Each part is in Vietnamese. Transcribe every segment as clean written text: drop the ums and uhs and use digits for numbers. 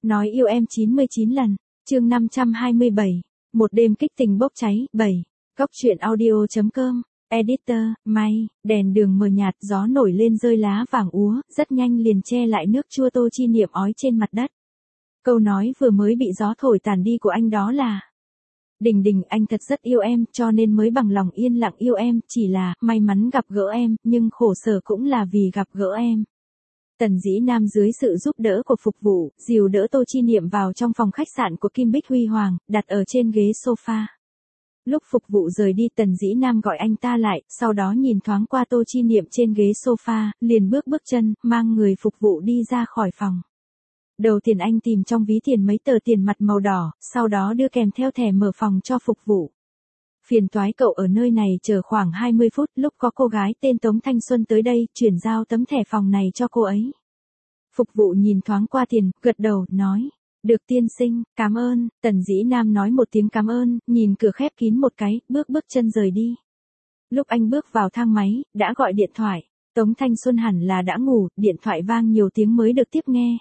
Nói yêu em 99 lần. Chương 527. Một đêm kích tình bốc cháy. 7. Góc truyện audio.com. Editor, May, đèn đường mờ nhạt, gió nổi lên rơi lá vàng úa, rất nhanh liền che lại nước chua Tô Chi Niệm ói trên mặt đất. Câu nói vừa mới bị gió thổi tàn đi của anh đó là: Đình Đình, anh thật rất yêu em, cho nên mới bằng lòng yên lặng yêu em, chỉ là, may mắn gặp gỡ em, nhưng khổ sở cũng là vì gặp gỡ em. Tần Dĩ Nam dưới sự giúp đỡ của phục vụ, dìu đỡ Tô Chi Niệm vào trong phòng khách sạn của Kim Bích Huy Hoàng, đặt ở trên ghế sofa. Lúc phục vụ rời đi, Tần Dĩ Nam gọi anh ta lại, sau đó nhìn thoáng qua Tô Chi Niệm trên ghế sofa, liền bước chân, mang người phục vụ đi ra khỏi phòng. Đầu tiên anh tìm trong ví tiền mấy tờ tiền mặt màu đỏ, sau đó đưa kèm theo thẻ mở phòng cho phục vụ. Phiền toái cậu ở nơi này chờ khoảng 20 phút, lúc có cô gái tên Tống Thanh Xuân tới đây, chuyển giao tấm thẻ phòng này cho cô ấy. Phục vụ nhìn thoáng qua tiền, gật đầu, nói: Được tiên sinh, cảm ơn. Tần Dĩ Nam nói một tiếng cảm ơn, nhìn cửa khép kín một cái, bước chân rời đi. Lúc anh bước vào thang máy, đã gọi điện thoại. Tống Thanh Xuân hẳn là đã ngủ, điện thoại vang nhiều tiếng mới được tiếp nghe.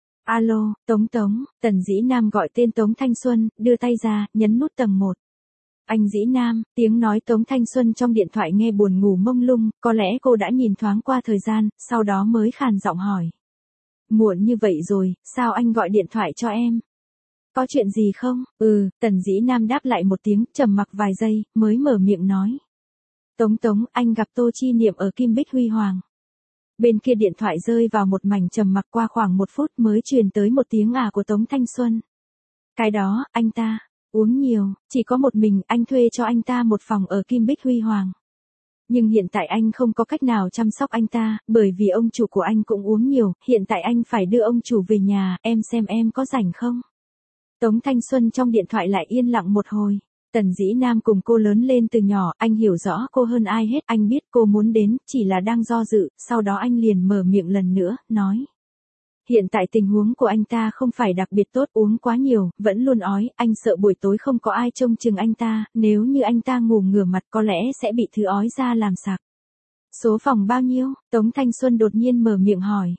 Alo, Tống. Tần Dĩ Nam gọi tên Tống Thanh Xuân, đưa tay ra, nhấn nút tầng 1. Anh Dĩ Nam, tiếng nói Tống Thanh Xuân trong điện thoại nghe buồn ngủ mông lung, có lẽ cô đã nhìn thoáng qua thời gian, sau đó mới khàn giọng hỏi. Muộn như vậy rồi, sao anh gọi điện thoại cho em? Có chuyện gì không? Tần Dĩ Nam đáp lại một tiếng, trầm mặc vài giây, mới mở miệng nói. Tống, anh gặp Tô Chi Niệm ở Kim Bích Huy Hoàng. Bên kia điện thoại rơi vào một mảnh trầm mặc, qua khoảng 1 phút mới truyền tới một tiếng của Tống Thanh Xuân. Cái đó, anh ta uống nhiều, chỉ có một mình, anh thuê cho anh ta một phòng ở Kim Bích Huy Hoàng. Nhưng hiện tại anh không có cách nào chăm sóc anh ta, bởi vì ông chủ của anh cũng uống nhiều, hiện tại anh phải đưa ông chủ về nhà, em xem em có rảnh không? Tống Thanh Xuân trong điện thoại lại yên lặng một hồi. Tần Dĩ Nam cùng cô lớn lên từ nhỏ, anh hiểu rõ cô hơn ai hết, anh biết cô muốn đến, chỉ là đang do dự, sau đó anh liền mở miệng lần nữa, nói. Hiện tại tình huống của anh ta không phải đặc biệt tốt, uống quá nhiều, vẫn luôn ói, anh sợ buổi tối không có ai trông chừng anh ta, nếu như anh ta ngủ ngửa mặt có lẽ sẽ bị thứ ói ra làm sặc. Số phòng bao nhiêu? Tống Thanh Xuân đột nhiên mở miệng hỏi.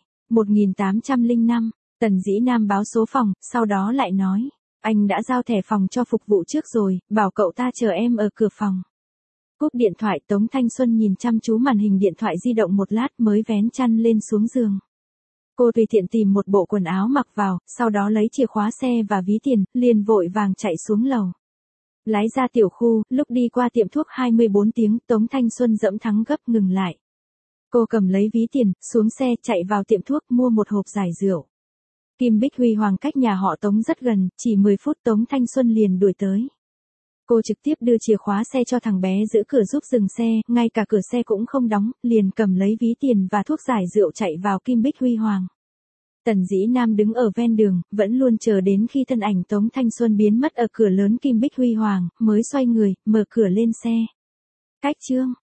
1805, Tần Dĩ Nam báo số phòng, sau đó lại nói. Anh đã giao thẻ phòng cho phục vụ trước rồi, bảo cậu ta chờ em ở cửa phòng. Cúp điện thoại, Tống Thanh Xuân nhìn chăm chú màn hình điện thoại di động một lát mới vén chăn lên xuống giường. Cô tùy tiện tìm một bộ quần áo mặc vào, sau đó lấy chìa khóa xe và ví tiền, liền vội vàng chạy xuống lầu. Lái ra tiểu khu, lúc đi qua tiệm thuốc 24 tiếng, Tống Thanh Xuân dẫm thắng gấp ngừng lại. Cô cầm lấy ví tiền, xuống xe, chạy vào tiệm thuốc mua một hộp giải rượu. Kim Bích Huy Hoàng cách nhà họ Tống rất gần, chỉ 10 phút Tống Thanh Xuân liền đuổi tới. Cô trực tiếp đưa chìa khóa xe cho thằng bé giữ cửa giúp dừng xe, ngay cả cửa xe cũng không đóng, liền cầm lấy ví tiền và thuốc giải rượu chạy vào Kim Bích Huy Hoàng. Tần Dĩ Nam đứng ở ven đường, vẫn luôn chờ đến khi thân ảnh Tống Thanh Xuân biến mất ở cửa lớn Kim Bích Huy Hoàng, mới xoay người, mở cửa lên xe. Cách chương